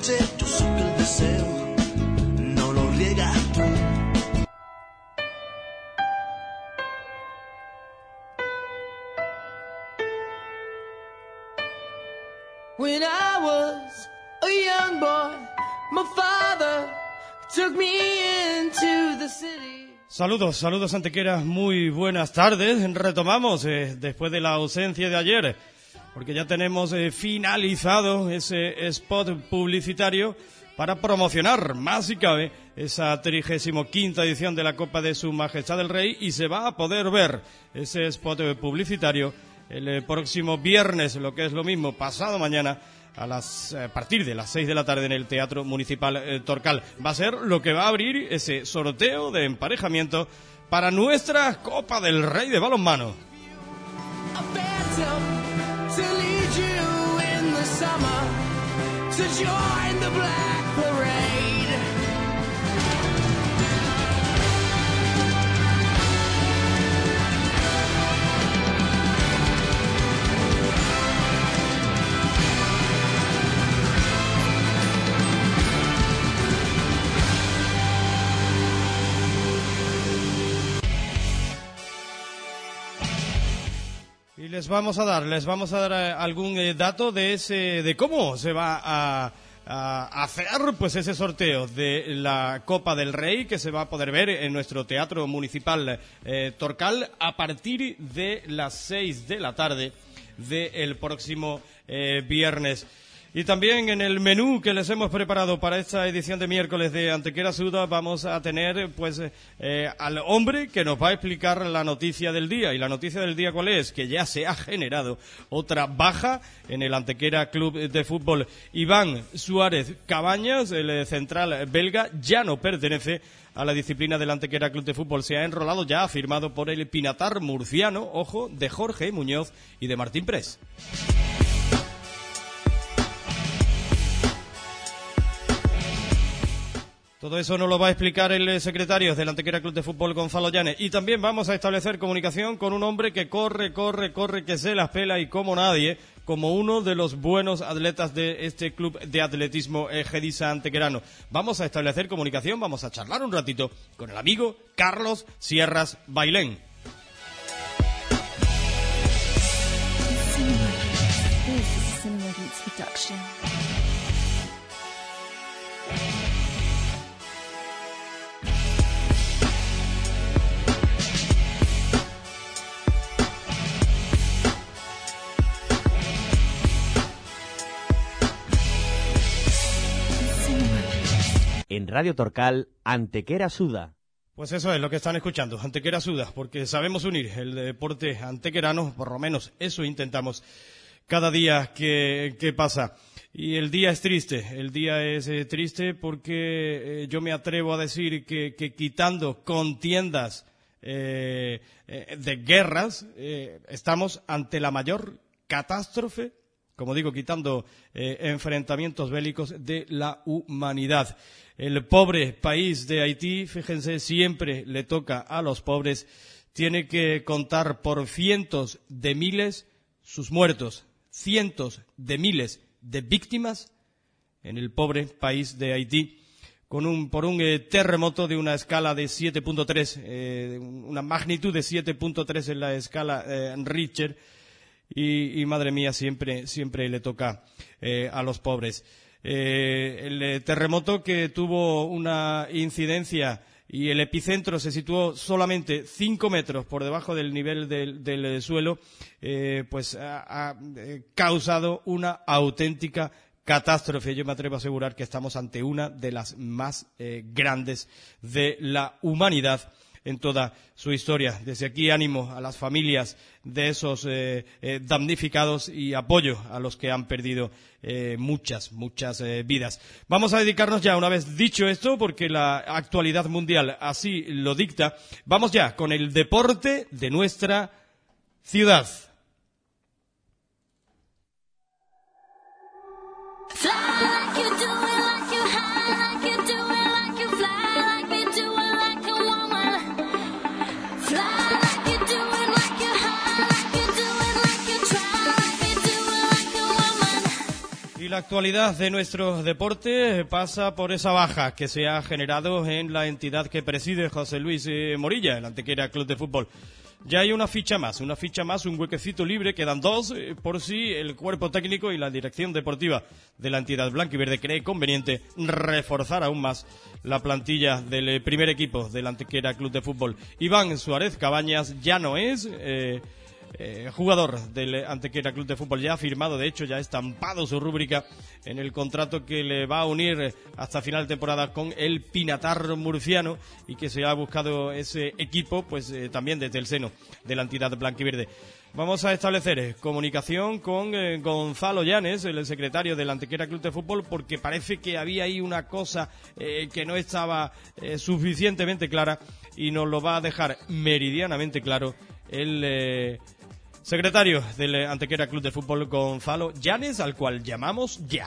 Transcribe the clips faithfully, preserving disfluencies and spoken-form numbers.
noche yo supe el deseo, no lo riegas tú. When I was a young boy, my father took me into the city. Saludos, saludos Antequera, muy buenas tardes. Retomamos eh, después de la ausencia de ayer, porque ya tenemos eh, finalizado ese spot publicitario para promocionar, más si cabe, esa trigésimo quinta edición de la Copa de Su Majestad el Rey, y se va a poder ver ese spot publicitario el eh, próximo viernes, lo que es lo mismo, pasado mañana, a las a partir de las seis de la tarde en el Teatro Municipal eh, Torcal. Va a ser lo que va a abrir ese sorteo de emparejamiento para nuestra Copa del Rey de balonmano. Y les vamos a dar, les vamos a dar eh, algún eh, dato de ese, de cómo se va a, a hacer pues ese sorteo de la Copa del Rey, que se va a poder ver en nuestro Teatro Municipal eh, Torcal a partir de las seis de la tarde del próximo eh, viernes. Y también en el menú que les hemos preparado para esta edición de miércoles de Antequera Suda vamos a tener pues eh, al hombre que nos va a explicar la noticia del día. ¿Y la noticia del día cuál es? Que ya se ha generado otra baja en el Antequera Club de Fútbol. Iván Suárez Cabañas, el central belga, ya no pertenece a la disciplina del Antequera Club de Fútbol. Se ha enrolado ya, firmado por el Pinatar murciano, ojo, de Jorge Muñoz y de Martín Pres. Todo eso nos lo va a explicar el secretario del Antequera Club de Fútbol, Gonzalo Llanes. Y también vamos a establecer comunicación con un hombre que corre, corre, corre, que se las pela y como nadie, como uno de los buenos atletas de este club de atletismo eh, Gedisa Antequerano. Vamos a establecer comunicación, vamos a charlar un ratito con el amigo Carlos Sierras Bailén. En Radio Torcal, Antequera Suda. Pues eso es lo que están escuchando, Antequera Suda, porque sabemos unir el deporte antequerano, por lo menos eso intentamos cada día que, que pasa. Y el día es triste, el día es eh, triste porque eh, yo me atrevo a decir que, que quitando contiendas eh, eh, de guerras, eh, estamos ante la mayor catástrofe, como digo, quitando eh, enfrentamientos bélicos de la humanidad. El pobre país de Haití, fíjense, siempre le toca a los pobres, tiene que contar por cientos de miles sus muertos, cientos de miles de víctimas en el pobre país de Haití, con un, por un eh, terremoto de una escala de siete punto tres, eh, una magnitud de siete punto tres en la escala eh, Richter. Y, y madre mía, siempre, siempre le toca eh, a los pobres. Eh, el eh, terremoto que tuvo una incidencia y el epicentro se situó solamente cinco metros por debajo del nivel del, del suelo, eh, pues ha, ha eh, causado una auténtica catástrofe. Yo me atrevo a asegurar que estamos ante una de las más eh, grandes de la humanidad en toda su historia. Desde aquí ánimo a las familias de esos eh, eh, damnificados y apoyo a los que han perdido eh, muchas, muchas eh, vidas. Vamos a dedicarnos ya, una vez dicho esto, porque la actualidad mundial así lo dicta, vamos ya con el deporte de nuestra ciudad. la actualidad de nuestro deporte pasa por esa baja que se ha generado en la entidad que preside José Luis eh, Morilla, el Antequera Club de Fútbol. Ya hay una ficha más, una ficha más, un huequecito libre, quedan dos, eh, por si el cuerpo técnico y la dirección deportiva de la entidad blanquiverde cree conveniente reforzar aún más la plantilla del eh, primer equipo del Antequera Club de Fútbol. Iván Suárez Cabañas ya no es eh, eh, jugador del Antequera Club de Fútbol, ya ha firmado, de hecho ya ha estampado su rúbrica en el contrato que le va a unir hasta final de temporada con el Pinatar murciano, y que se ha buscado ese equipo pues eh, también desde el seno de la entidad blanquiverde. Vamos a establecer eh, comunicación con eh, Gonzalo Llanes, el secretario del Antequera Club de Fútbol, porque parece que había ahí una cosa eh, que no estaba eh, suficientemente clara, y nos lo va a dejar meridianamente claro el eh, secretario del Antequera Club de Fútbol, Gonzalo Llanes, al cual llamamos ya.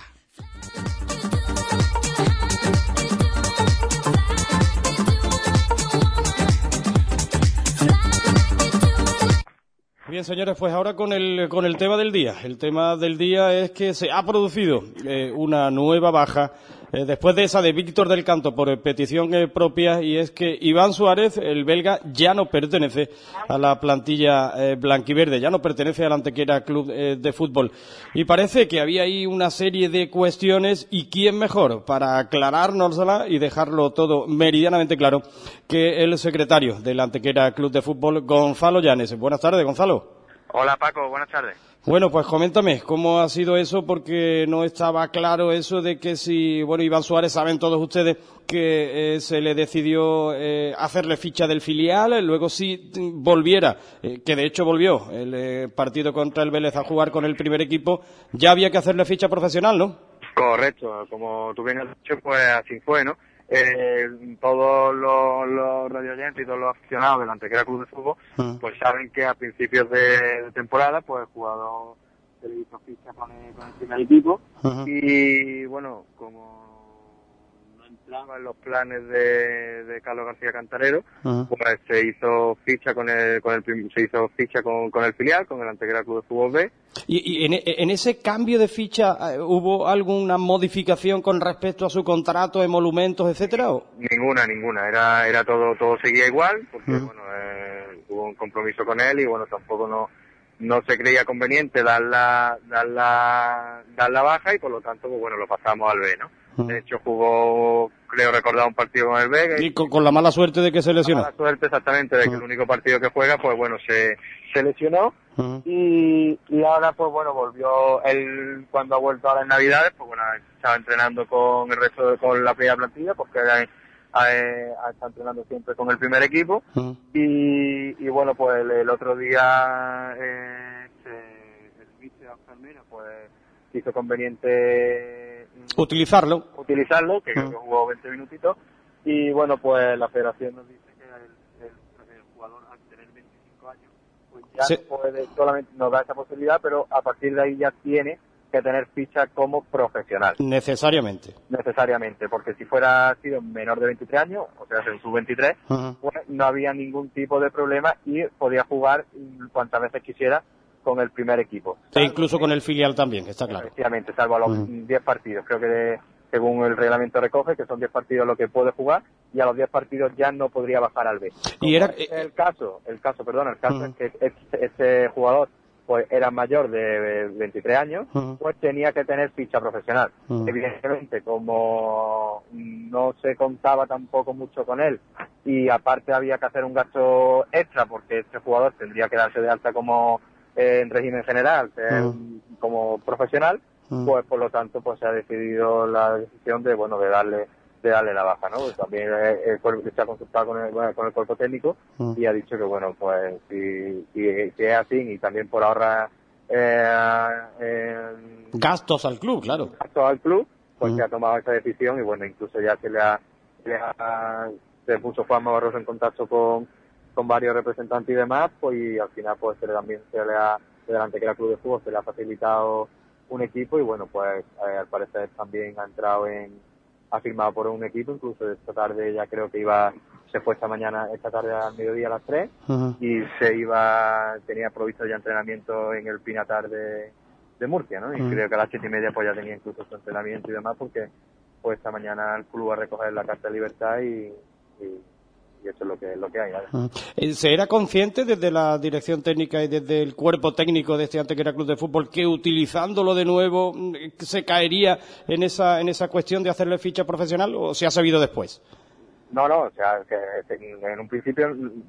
Bien, señores, pues ahora con el con el tema del día. El tema del día es que se ha producido eh, una nueva baja eh, después de esa de Víctor del Canto por petición eh, propia, y es que Iván Suárez, el belga, ya no pertenece a la plantilla eh, blanquiverde, ya no pertenece al Antequera Club eh, de Fútbol. Y parece que había ahí una serie de cuestiones, y quién mejor para aclarárnosla y dejarlo todo meridianamente claro que el secretario del Antequera Club de Fútbol, Gonzalo Llanes. Buenas tardes, Gonzalo. Hola, Paco, buenas tardes. Bueno, pues coméntame, ¿cómo ha sido eso? Porque no estaba claro eso de que si, bueno, Iván Suárez, saben todos ustedes que eh, se le decidió eh, hacerle ficha del filial, luego si volviera, eh, que de hecho volvió el eh, partido contra el Vélez a jugar con el primer equipo, ya había que hacerle ficha profesional, ¿no? Correcto, como tú bien has dicho, pues así fue, ¿no? Eh, todos los, los radioyentes y todos los aficionados del Antequera Club de Fútbol, uh-huh. pues saben que a principios de, de temporada, pues el jugador se le hizo ficha con el, con el primer equipo, uh-huh. y bueno, como no entraba en los planes de, de Carlos García Cantarero, uh-huh. pues se hizo ficha con el, con el se hizo ficha con, con el filial, con el Antequera Club de Fútbol B. ¿Y, y en, en ese cambio de ficha eh, hubo alguna modificación con respecto a su contrato, emolumentos, etcétera? ¿O? Ninguna, ninguna. Era era todo todo seguía igual, porque uh-huh. bueno, eh, hubo un compromiso con él, y bueno, tampoco no no se creía conveniente dar la dar la dar la baja, y por lo tanto pues bueno, lo pasamos al B, ¿no? Uh-huh. De hecho jugó, creo recordar, un partido con el B. Y con, con la mala suerte de que se lesionó. La mala suerte, exactamente, de uh-huh. que el único partido que juega, pues bueno, se se lesionó. Uh-huh. y, y ahora pues bueno, volvió él cuando ha vuelto a las navidades, pues bueno, estaba entrenando con el resto de, con la primera plantilla, porque ha, ha, ha estado entrenando siempre con el primer equipo. Uh-huh. y, y bueno, pues el, el otro día eh, se, el míster Alfermina pues hizo conveniente utilizarlo utilizarlo que uh-huh. creo que jugó veinte minutitos, y bueno, pues la federación nos dice que el, el, el jugador, al tener veinticinco años, pues ya sí. no puede, solamente nos da esa posibilidad, pero a partir de ahí ya tiene que tener ficha como profesional. Necesariamente. Necesariamente, porque si fuera sido menor de veintitrés años, o sea, en sub veintitrés, uh-huh. pues no había ningún tipo de problema y podía jugar cuantas veces quisiera con el primer equipo. E incluso con el filial también, está claro. Efectivamente, salvo a los uh-huh. diez partidos, creo que de, según el reglamento recoge, que son diez partidos lo que puede jugar, y a los diez partidos ya no podría bajar al B. Como y era el caso, el caso, perdón, el caso uh-huh. es que este, este jugador pues era mayor de veintitrés años, uh-huh. pues tenía que tener ficha profesional. Uh-huh. Evidentemente, como no se contaba tampoco mucho con él, y aparte había que hacer un gasto extra, porque este jugador tendría que darse de alta como eh, en régimen general, uh-huh. como profesional, uh-huh. pues por lo tanto pues se ha decidido la decisión de bueno de darle de darle la baja, ¿no? Pues también el cuerpo se ha consultado con el, bueno, con el cuerpo técnico uh-huh. y ha dicho que bueno, pues si, si, si es así, y también por ahorrar eh, eh, gastos al club, claro. Gastos al club, pues uh-huh. se ha tomado esa decisión, y bueno, incluso ya se le ha, se, le ha, se puso Juanma Barroso en contacto con, con varios representantes y demás, pues y al final pues se le, también se le ha, del Antequera Club de Fútbol se le ha facilitado un equipo, y bueno, pues eh, al parecer también ha entrado en ha firmado por un equipo, incluso esta tarde ya creo que iba, se fue esta mañana, esta tarde al mediodía a las tres, uh-huh. y se iba, tenía provisto ya entrenamiento en el Pinatar de, de Murcia, ¿no? Y uh-huh. creo que a las siete y media pues ya tenía incluso su entrenamiento y demás, porque pues esta mañana el club va a recoger la Carta de Libertad y, y, y eso es lo que, lo que hay. Uh-huh. ¿Se era consciente desde la dirección técnica y desde el cuerpo técnico de este Antequera Club de Fútbol que utilizándolo de nuevo se caería en esa, en esa cuestión de hacerle ficha profesional, o se ha sabido después? No, no, o sea, que en un principio,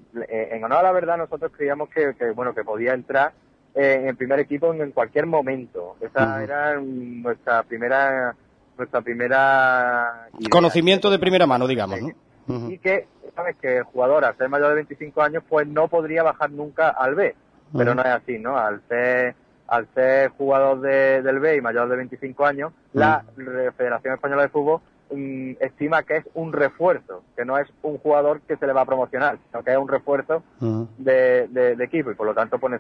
en honor a la verdad, nosotros creíamos que, que bueno, que podía entrar en el primer equipo en cualquier momento. Esa uh-huh. era nuestra primera, nuestra primera idea. Conocimiento de primera mano, digamos, ¿no? Uh-huh. Y que, sabes, que el jugador, al ser mayor de veinticinco años, pues no podría bajar nunca al B. Uh-huh. Pero no es así, ¿no? Al ser, al ser jugador de, del B y mayor de veinticinco años, uh-huh. la Federación Española de Fútbol estima que es un refuerzo, que no es un jugador que se le va a promocionar, sino que es un refuerzo uh-huh. de, de, de equipo, y por lo tanto pues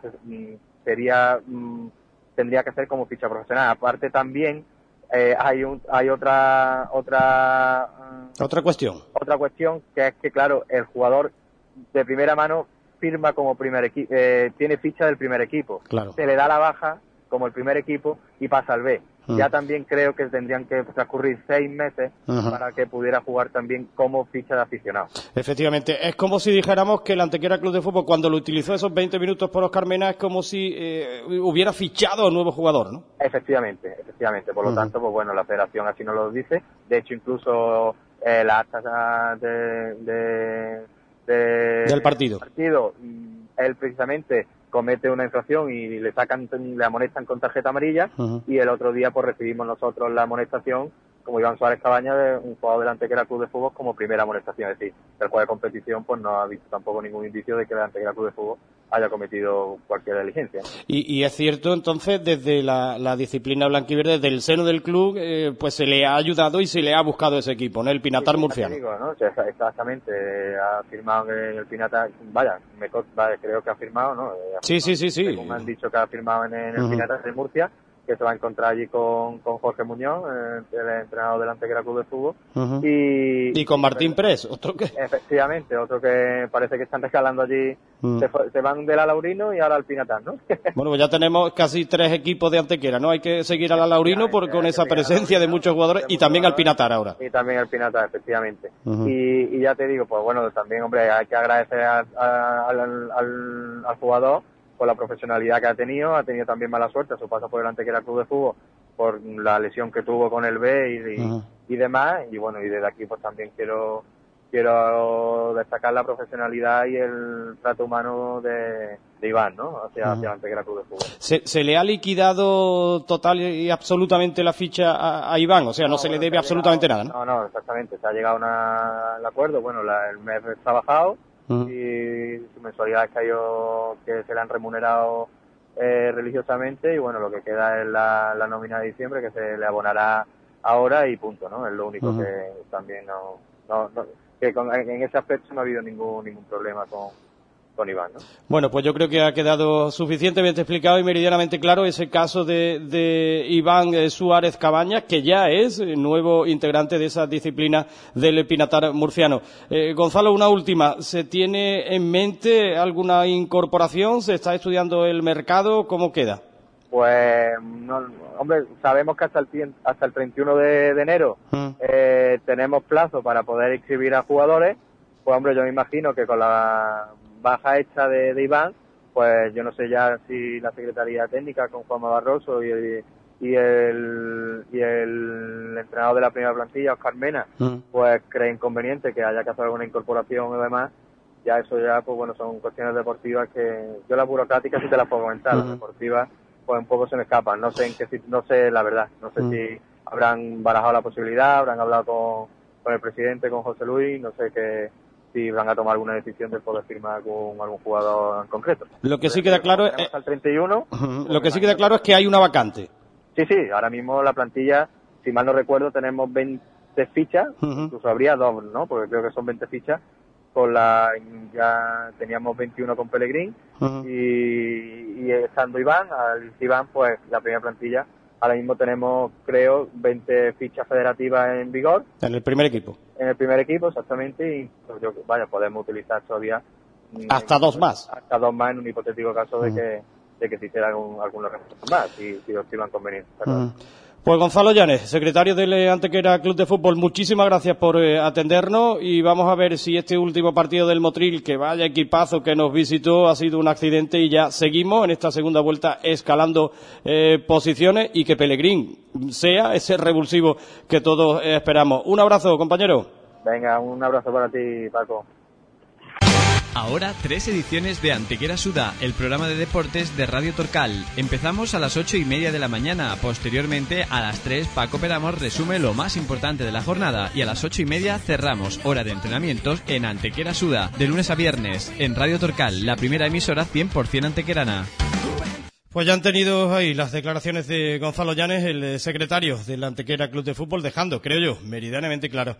sería tendría que ser como ficha profesional. Aparte también eh, hay un, hay otra otra otra cuestión otra cuestión que es que claro, el jugador de primera mano firma como primer equipo, eh, tiene ficha del primer equipo, claro. se le da la baja como el primer equipo y pasa al B. Uh-huh. Ya también creo que tendrían que transcurrir seis meses uh-huh. para que pudiera jugar también como ficha de aficionado. Efectivamente, es como si dijéramos que el Antequera Club de Fútbol, cuando lo utilizó esos veinte minutos por Óscar Mena, es como si eh, hubiera fichado a un nuevo jugador, ¿no? Efectivamente, efectivamente. Por lo uh-huh. tanto, pues bueno, la federación así nos lo dice. De hecho, incluso eh, la acta de, de, de, del partido. partido, él precisamente comete una infracción y le sacan, le amonestan con tarjeta amarilla, uh-huh. y el otro día pues recibimos nosotros la amonestación como Iván Suárez Cabañas, de un jugador del Antequera Club de Fútbol, como primera amonestación. Es decir, el juez de competición pues no ha visto tampoco ningún indicio de que el Antequera Club de Fútbol haya cometido cualquier diligencia. Y, y es cierto, entonces, desde la, la disciplina blanquiverde, desde el seno del club, eh, pues se le ha ayudado y se le ha buscado ese equipo, ¿no? El Pinatar sí, murciano. Digo, ¿no? O sea, exactamente, ha firmado en el Pinatar, vaya, me, vaya, creo que ha firmado, ¿no? Ha sí, firmado, sí, sí, sí. Según me han dicho que ha firmado en, en el uh-huh. Pinatar de Murcia, que se va a encontrar allí con, con Jorge Muñoz, eh, el entrenador del Antequera Club de Fútbol. Uh-huh. Y, y con Martín Pérez, otro que... Efectivamente, otro que parece que están rescalando allí, uh-huh. se, se van de la Laurino y ahora al Pinatar, ¿no? Bueno, pues ya tenemos casi tres equipos de Antequera, ¿no? Hay que seguir a la Laurino por, con esa presencia de muchos jugadores y también al Pinatar ahora. Y también al Pinatar, efectivamente. Uh-huh. Y, y ya te digo, pues bueno, también, hombre, hay que agradecer a, a, al, al, al jugador por la profesionalidad que ha tenido, ha tenido también mala suerte a su paso por el Antequera Club de Fútbol, por la lesión que tuvo con el B y, y, uh-huh. y demás, y bueno, y desde aquí pues también quiero quiero destacar la profesionalidad y el trato humano de, de Iván, ¿no? Hacia, uh-huh. hacia el Antequera Club de Fútbol. ¿Se, ¿Se le ha liquidado total y absolutamente la ficha a, a Iván? O sea, no, no se bueno, le debe se absolutamente llegado, nada, ¿no? No, no, exactamente, se ha llegado a un acuerdo, bueno, la, el mes está bajado, uh-huh. y su mensualidad es que, ellos, que se le han remunerado eh, religiosamente, y bueno, lo que queda es la, la nómina de diciembre, que se le abonará ahora y punto, ¿no? Es lo único uh-huh. que también no... no, no que con, en ese aspecto no ha habido ningún ningún problema con, con Iván, ¿no? Bueno, pues yo creo que ha quedado suficientemente explicado y meridianamente claro ese caso de, de Iván Suárez Cabañas, que ya es nuevo integrante de esa disciplina del Pinatar murciano. Eh, Gonzalo, una última. ¿Se tiene en mente alguna incorporación? ¿Se está estudiando el mercado? ¿Cómo queda? Pues, no, hombre, sabemos que hasta el, hasta el treinta y uno de, de enero mm. eh, tenemos plazo para poder inscribir a jugadores. Pues, hombre, yo me imagino que con la baja hecha de, de Iván, pues yo no sé ya si la Secretaría Técnica con Juanma Barroso y el, y el, y el entrenador de la primera plantilla, Óscar Mena, mm. pues creen conveniente que haya que hacer alguna incorporación y demás. Ya eso ya, pues bueno, son cuestiones deportivas que yo las burocráticas sí te las puedo comentar, mm. las deportivas pues un poco se me escapan, no sé en qué, no sé la verdad, no sé mm. si habrán barajado la posibilidad, habrán hablado con, con el presidente, con José Luis, no sé qué, si van a tomar alguna decisión de poder firmar con algún jugador en concreto. Lo que sí queda claro es hasta el treinta y uno, uh-huh. lo que sí queda claro es que hay una vacante. Sí, sí, ahora mismo la plantilla, si mal no recuerdo, tenemos veinte fichas, uh-huh. incluso habría dos, ¿no? Porque creo que son veinte fichas. Con la ya teníamos veintiuno con Pellegrín, uh-huh. y, y estando Iván, al Iván, pues la primera plantilla, ahora mismo tenemos, creo, veinte fichas federativas en vigor. En el primer equipo. En el primer equipo, exactamente, y pues, yo, vaya, podemos utilizar todavía... Hasta en, dos más. Hasta dos más en un hipotético caso uh-huh. de que de que se hicieran algún, algunos refuerzos más, si, si lo estiman conveniente. Uh-huh. Pues Gonzalo Llanes, secretario del Antequera Club de Fútbol, muchísimas gracias por eh, atendernos y vamos a ver si este último partido del Motril, que vaya equipazo que nos visitó, ha sido un accidente y ya seguimos en esta segunda vuelta escalando eh, posiciones y que Pellegrín sea ese revulsivo que todos eh, esperamos. Un abrazo, compañero. Venga, un abrazo para ti, Paco. Ahora tres ediciones de Antequera Suda, el programa de deportes de Radio Torcal. Empezamos a las ocho y media de la mañana. Posteriormente, a las tres, Paco Peramos resume lo más importante de la jornada. Y a las ocho y media cerramos hora de entrenamientos en Antequera Suda, de lunes a viernes, en Radio Torcal, la primera emisora cien por ciento antequerana. Pues ya han tenido ahí las declaraciones de Gonzalo Llanes, el secretario del Antequera Club de Fútbol, dejando, creo yo, meridianamente claro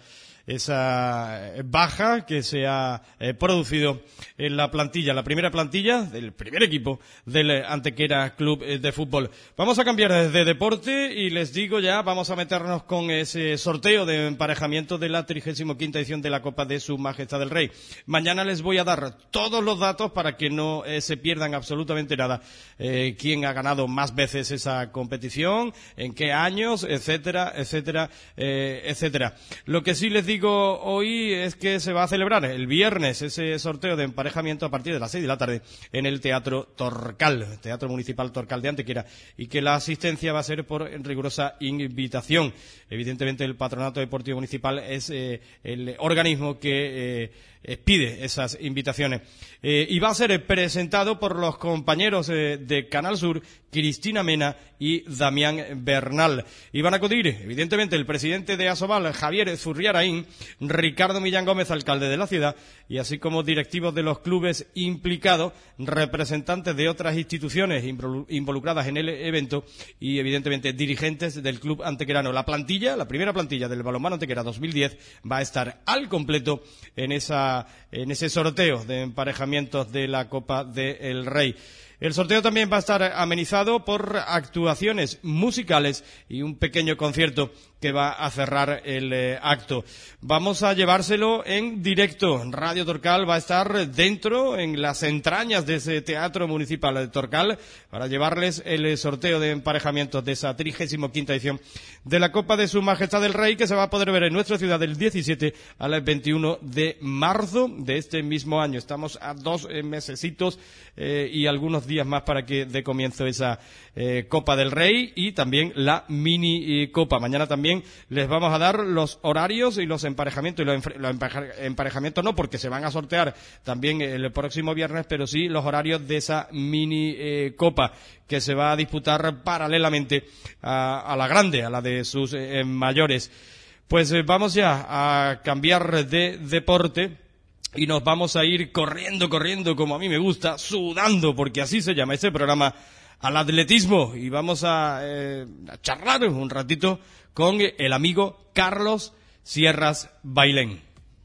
esa baja que se ha eh, producido en la plantilla, la primera plantilla del primer equipo del Antequera Club de Fútbol. Vamos a cambiar de deporte y les digo ya, vamos a meternos con ese sorteo de emparejamiento de la trigésima quinta edición de la Copa de Su Majestad el Rey. Mañana les voy a dar todos los datos para que no eh, se pierdan absolutamente nada. Eh, quién ha ganado más veces esa competición, en qué años, etcétera, etcétera, eh, etcétera. Lo que sí les digo Digo hoy es que se va a celebrar el viernes ese sorteo de emparejamiento a partir de las seis de la tarde en el Teatro Torcal, Teatro Municipal Torcal de Antequera, y que la asistencia va a ser por rigurosa invitación. Evidentemente el Patronato Deportivo Municipal es eh, el organismo que eh, eh, pide esas invitaciones. Eh, y va a ser presentado por los compañeros eh, de Canal Sur, Cristina Mena y Damián Bernal. Y van a acudir, evidentemente, el presidente de Asobal, Javier Zurriaraín, Ricardo Millán Gómez, alcalde de la ciudad, y así como directivos de los clubes implicados, representantes de otras instituciones involucradas en el evento y, evidentemente, dirigentes del club antequerano. La plantilla, la primera plantilla del balonmano Antequera dos mil diez va a estar al completo en, esa, en ese sorteo de emparejamientos de la Copa del Rey. El sorteo también va a estar amenizado por actuaciones musicales y un pequeño concierto que va a cerrar el eh, acto. Vamos a llevárselo en directo. Radio Torcal va a estar dentro, en las entrañas de ese Teatro Municipal de Torcal, para llevarles el sorteo de emparejamientos de esa trigésima quinta edición de la Copa de Su Majestad el Rey, que se va a poder ver en nuestra ciudad del diecisiete al veintiuno de marzo de este mismo año. Estamos a dos eh, mesecitos eh, y algunos días más para que dé comienzo esa eh, Copa del Rey y también la mini eh, Copa. Mañana también les vamos a dar los horarios y los emparejamientos, y los, los emparejamientos no, porque se van a sortear también el próximo viernes, pero sí los horarios de esa mini eh, Copa que se va a disputar paralelamente a, a la grande, a la de sus eh, mayores. Pues eh, vamos ya a cambiar de deporte. Y nos vamos a ir corriendo, corriendo, como a mí me gusta, sudando, porque así se llama este programa, al atletismo. Y vamos a, eh, a charlar un ratito con el amigo Carlos Sierras Bailén.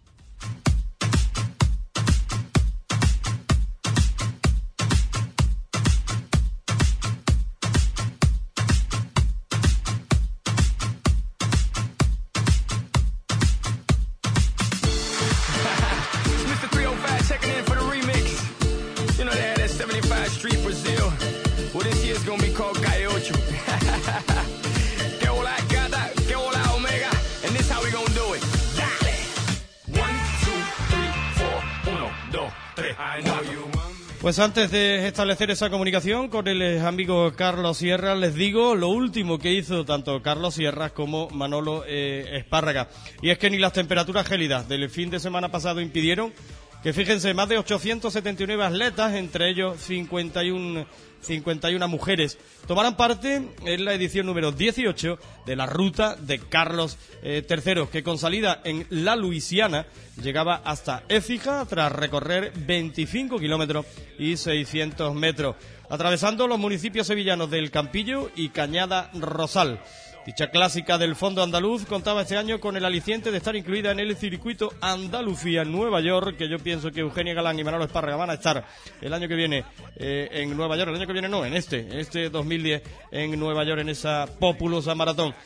Pues antes de establecer esa comunicación con el amigo Carlos Sierras, les digo lo último que hizo tanto Carlos Sierras como Manolo eh, Espárraga. Y es que ni las temperaturas gélidas del fin de semana pasado impidieron que, fíjense, más de ochocientos setenta y nueve atletas, entre ellos cincuenta y una, cincuenta y una mujeres, tomaran parte en la edición número dieciocho de la Ruta de Carlos eh, tercero, que con salida en la Luisiana llegaba hasta Écija tras recorrer veinticinco kilómetros y seiscientos metros, atravesando los municipios sevillanos del Campillo y Cañada Rosal. Dicha clásica del fondo andaluz contaba este año con el aliciente de estar incluida en el circuito Andalucía en Nueva York, que yo pienso que Eugenia Galán y Manolo Espárraga van a estar el año que viene eh, en Nueva York, el año que viene no, en este, este dos mil diez en Nueva York, en esa populosa maratón.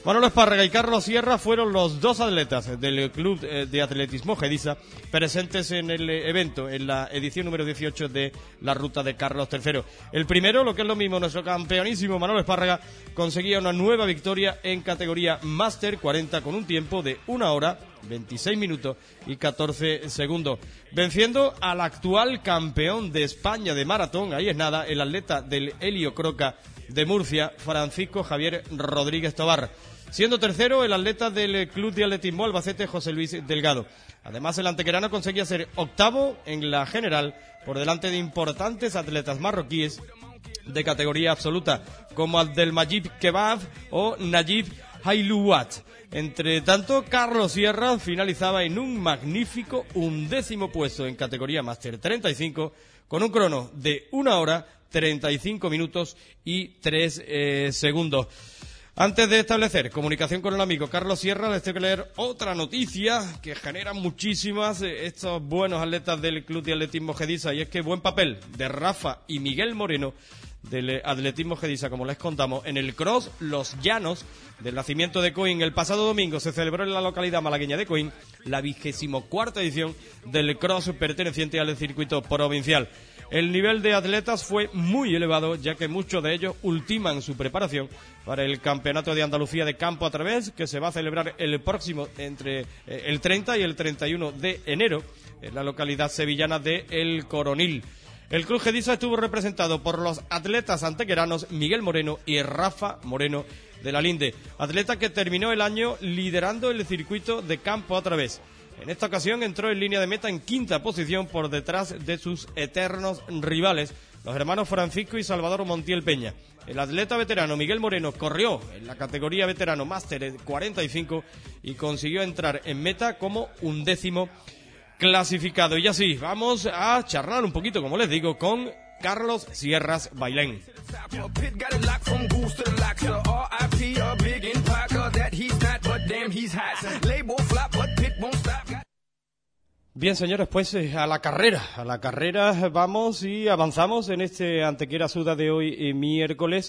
Manolo Espárraga y Carlos Sierra fueron los dos atletas del Club de Atletismo Gediza presentes en el evento, en la edición número dieciocho de la Ruta de Carlos tercero. El primero, lo que es lo mismo, nuestro campeonísimo Manolo Espárraga, conseguía una nueva victoria en categoría Máster cuarenta con un tiempo de una hora, veintiséis minutos y catorce segundos, venciendo al actual campeón de España de maratón, ahí es nada, el atleta del Helio Croca de Murcia, Francisco Javier Rodríguez Tobar. Siendo tercero el atleta del Club de Atletismo Albacete, José Luis Delgado. Además, el antequerano conseguía ser octavo en la general, por delante de importantes atletas marroquíes de categoría absoluta, como Abdelmajid Kebab o Najib Hailouat. Entre tanto, Carlos Sierra finalizaba en un magnífico undécimo puesto en categoría Máster treinta y cinco, con un crono de una hora, treinta y cinco minutos y tres eh, segundos. Antes de establecer comunicación con el amigo Carlos Sierra, les tengo que leer otra noticia que genera muchísimas eh, estos buenos atletas del Club de Atletismo Gediza, y es que buen papel de Rafa y Miguel Moreno del Atletismo Gediza, como les contamos, en el Cross Los Llanos del nacimiento de Coín. El pasado domingo se celebró en la localidad malagueña de Coín la vigésimo cuarta edición del Cross perteneciente al circuito provincial. El nivel de atletas fue muy elevado, ya que muchos de ellos ultiman su preparación para el Campeonato de Andalucía de Campo a Través, que se va a celebrar el próximo entre eh, el treinta y el treinta y uno de enero en la localidad sevillana de El Coronil. El Club Gediza estuvo representado por los atletas antequeranos Miguel Moreno y Rafa Moreno de la Linde, atleta que terminó el año liderando el circuito de Campo a Través. En esta ocasión entró en línea de meta en quinta posición por detrás de sus eternos rivales, los hermanos Francisco y Salvador Montiel Peña. El atleta veterano Miguel Moreno corrió en la categoría veterano Máster cuarenta y cinco y consiguió entrar en meta como undécimo clasificado. Y así vamos a charlar un poquito, como les digo, con Carlos Sierras Bailén. Bien, señores, pues eh, a la carrera, a la carrera vamos y avanzamos en este Antequera Suda de hoy, eh, miércoles.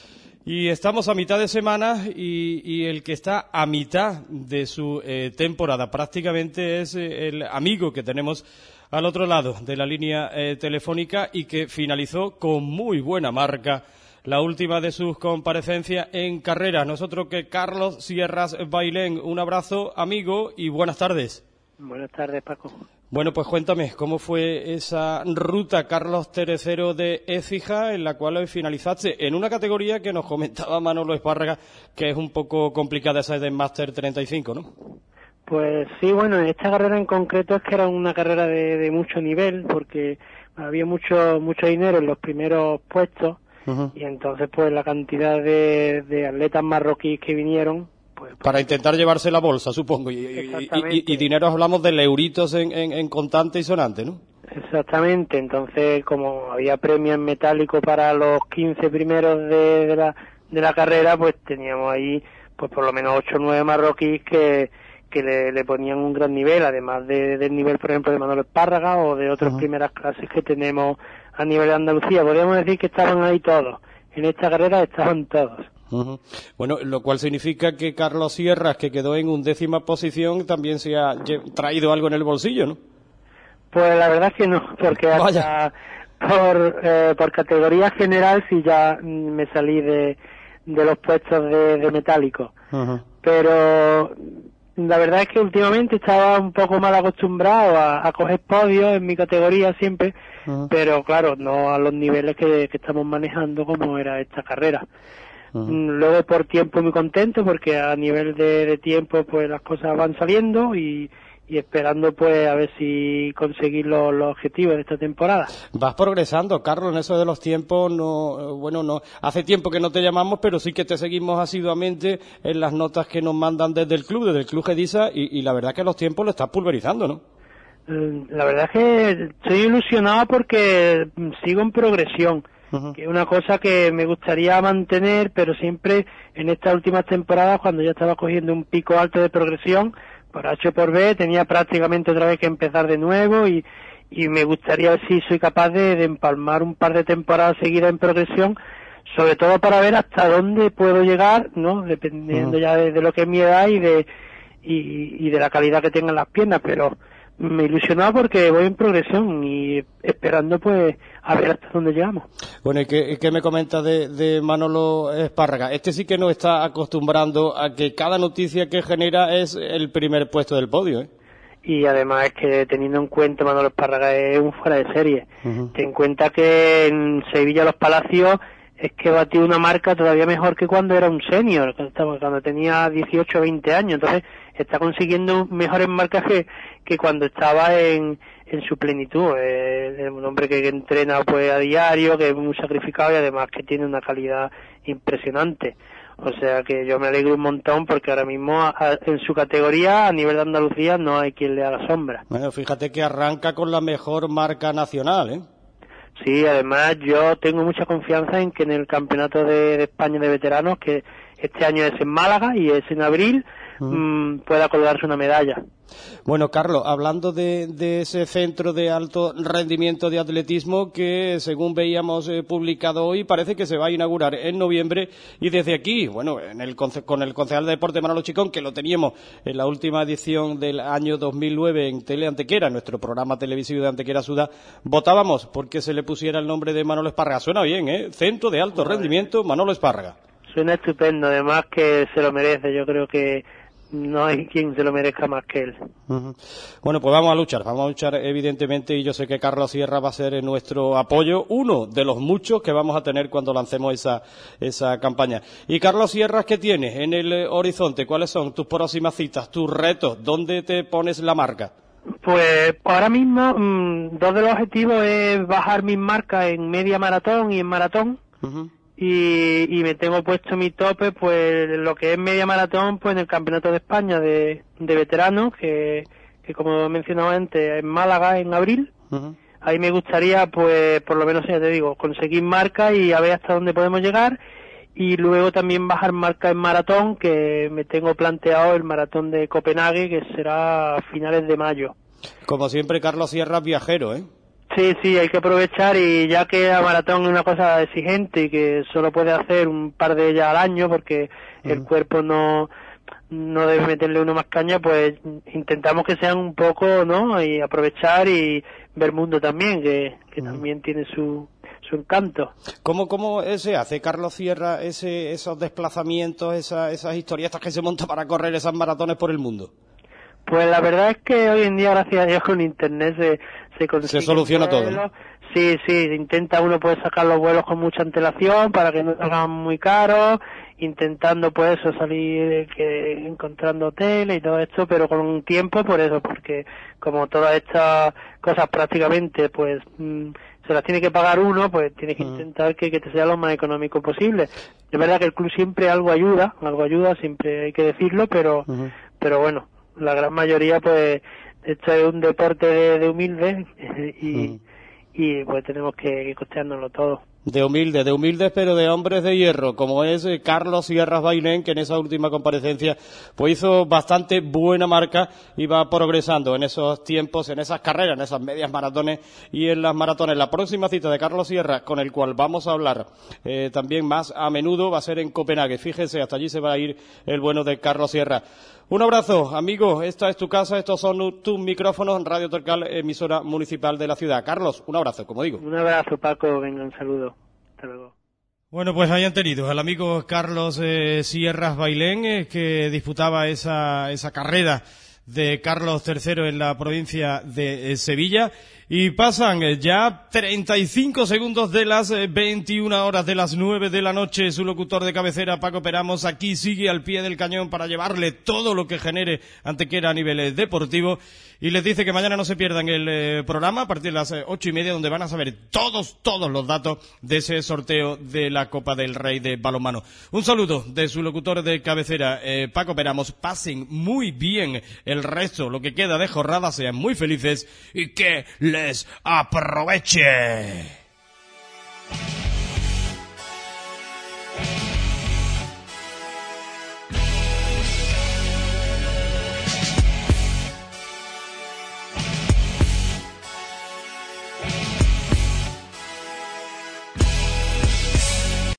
Y estamos a mitad de semana y, y el que está a mitad de su eh, temporada prácticamente es eh, el amigo que tenemos al otro lado de la línea eh, telefónica y que finalizó con muy buena marca la última de sus comparecencias en carrera. Nosotros que Carlos Sierras Bailén, un abrazo, amigo, y buenas tardes. Buenas tardes, Paco. Bueno, pues cuéntame, ¿cómo fue esa ruta Carlos tercero de Écija en la cual hoy finalizaste en una categoría que nos comentaba Manolo Espárraga que es un poco complicada, esa de Máster treinta y cinco, ¿no? Pues sí, bueno, en esta carrera en concreto es que era una carrera de, de mucho nivel porque había mucho mucho dinero en los primeros puestos. Uh-huh. Y entonces pues la cantidad de, de atletas marroquíes que vinieron pues, pues, para intentar llevarse la bolsa, supongo, y, y, y, y dinero hablamos de euritos en, en, en contante y sonante, ¿no? Exactamente, entonces como había premio en metálico para los quince primeros de, de la de la carrera, pues teníamos ahí pues por lo menos ocho o nueve marroquíes que que le, le ponían un gran nivel, además de, del nivel, por ejemplo, de Manolo Espárraga o de otras uh-huh. primeras clases que tenemos a nivel de Andalucía. Podríamos decir que estaban ahí todos. En esta carrera estaban todos. Uh-huh. Bueno, lo cual significa que Carlos Sierras, que quedó en undécima posición, también se ha traído algo en el bolsillo, ¿no? Pues la verdad es que no, porque hasta por, eh, por categoría general sí ya me salí de, de los puestos de, de metálico. Uh-huh. Pero la verdad es que últimamente estaba un poco mal acostumbrado a, a coger podios en mi categoría siempre, uh-huh. pero claro, no a los niveles que, que estamos manejando como era esta carrera. Uh-huh. Luego por tiempo muy contento porque a nivel de, de tiempo pues las cosas van saliendo y, y esperando pues a ver si conseguir los, los objetivos de esta temporada. Vas progresando, Carlos, en eso de los tiempos. No, bueno, no hace tiempo que no te llamamos, pero sí que te seguimos asiduamente en las notas que nos mandan desde el club, desde el Club Gediza, y, y la verdad que los tiempos lo estás pulverizando, ¿no? La verdad es que estoy ilusionado porque sigo en progresión, uh-huh. que es una cosa que me gustaría mantener, pero siempre en estas últimas temporadas, cuando ya estaba cogiendo un pico alto de progresión, por H por B, tenía prácticamente otra vez que empezar de nuevo y, y me gustaría ver si soy capaz de, de empalmar un par de temporadas seguidas en progresión, sobre todo para ver hasta dónde puedo llegar, ¿no? Dependiendo uh-huh. ya de, de lo que es mi edad y de y, y de la calidad que tengan las piernas, pero me he ilusionado porque voy en progresión y esperando pues a ver hasta dónde llegamos. Bueno, ¿y qué, qué me comenta de, de Manolo Espárraga? Este sí que nos está acostumbrando a que cada noticia que genera es el primer puesto del podio, ¿eh? Y además es que teniendo en cuenta Manolo Espárraga es un fuera de serie. Uh-huh. Ten en cuenta que en Sevilla Los Palacios es que batió una marca todavía mejor que cuando era un senior, cuando tenía dieciocho o veinte años. Entonces está consiguiendo mejores marcas que, que cuando estaba en, en su plenitud. Es un hombre que, que entrena pues a diario, que es muy sacrificado y además que tiene una calidad impresionante. O sea que yo me alegro un montón porque ahora mismo a, a, en su categoría a nivel de Andalucía no hay quien le haga sombra. Bueno, fíjate que arranca con la mejor marca nacional, ¿eh? Sí, además yo tengo mucha confianza en que en el Campeonato de, de España de Veteranos, que este año es en Málaga y es en abril, uh-huh. mmm, pueda colgarse una medalla. Bueno, Carlos, hablando de, de ese centro de alto rendimiento de atletismo que, según veíamos eh, publicado hoy, parece que se va a inaugurar en noviembre y desde aquí, bueno, en el conce- con el concejal de deporte Manolo Chicón, que lo teníamos en la última edición del año dos mil nueve en Tele Antequera, nuestro programa televisivo de Antequera Suda, votábamos porque se le pusiera el nombre de Manolo Espárraga. Suena bien, ¿eh? Centro de alto rendimiento Manolo Espárraga. Suena estupendo, además que se lo merece, yo creo que no hay quien se lo merezca más que él. Uh-huh. Bueno, pues vamos a luchar, vamos a luchar evidentemente y yo sé que Carlos Sierra va a ser nuestro apoyo, uno de los muchos que vamos a tener cuando lancemos esa esa campaña. Y Carlos Sierra, ¿qué tienes en el horizonte? ¿Cuáles son tus próximas citas, tus retos? ¿Dónde te pones la marca? Pues ahora mismo mmm, dos de los objetivos es bajar mis marcas en media maratón y en maratón. Uh-huh. Y, y me tengo puesto mi tope, pues lo que es media maratón, pues en el Campeonato de España de, de veteranos, que, que como he mencionado antes, en Málaga en abril. Uh-huh. Ahí me gustaría, pues por lo menos, ya te digo, conseguir marca y a ver hasta dónde podemos llegar. Y luego también bajar marca en maratón, que me tengo planteado el maratón de Copenhague, que será a finales de mayo. Como siempre, Carlos Sierra, viajero, ¿eh? Sí, sí, hay que aprovechar y ya que la maratón es una cosa exigente y que solo puede hacer un par de ellas al año porque uh-huh. el cuerpo no no debe meterle uno más caña, pues intentamos que sean un poco, ¿no? Y aprovechar y ver mundo también, que, que uh-huh. también tiene su su encanto. ¿Cómo, cómo se hace, Carlos Sierra, ese, esos desplazamientos, esa, esas historietas que se montan para correr esas maratones por el mundo? Pues la verdad es que hoy en día, gracias a Dios, con internet se se consigue. Se soluciona todo, ¿no? Sí, sí, intenta uno poder sacar los vuelos con mucha antelación para que no salgan muy caros, intentando pues eso, salir que, encontrando hoteles y todo esto, pero con un tiempo por eso, porque como todas estas cosas prácticamente pues mmm, se las tiene que pagar uno, pues tiene que uh-huh. intentar que, que te sea lo más económico posible. Es verdad que el club siempre algo ayuda, algo ayuda, siempre hay que decirlo, pero uh-huh. pero bueno, la gran mayoría pues esto es un deporte de, de humildes y, mm. y pues tenemos que, que costeárnoslo todo. De humildes, de humildes pero de hombres de hierro, como es Carlos Sierra Bailén, que en esa última comparecencia pues hizo bastante buena marca y va progresando en esos tiempos, en esas carreras, en esas medias maratones y en las maratones. La próxima cita de Carlos Sierra, con el cual vamos a hablar eh, también más a menudo, va a ser en Copenhague. Fíjense, hasta allí se va a ir el bueno de Carlos Sierra. Un abrazo, amigo. Esta es tu casa, estos son tus micrófonos en Radio Torcal, emisora municipal de la ciudad. Carlos, un abrazo, como digo. Un abrazo, Paco. Venga, un saludo. Hasta luego. Bueno, pues hayan tenido al amigo Carlos eh, Sierras Bailén, eh, que disputaba esa, esa carrera de Carlos tercero en la provincia de eh, Sevilla. Y pasan ya treinta y cinco segundos de las veintiuna horas de las nueve de la noche. Su locutor de cabecera, Paco Peramos, aquí sigue al pie del cañón para llevarle todo lo que genere Antequera a nivel deportivo. Y les dice que mañana no se pierdan el eh, programa a partir de las eh, ocho y media, donde van a saber todos, todos los datos de ese sorteo de la Copa del Rey de balonmano. Un saludo de su locutor de cabecera, eh, Paco Peramos. Pasen muy bien el resto, lo que queda de jornada, sean muy felices y que les aproveche.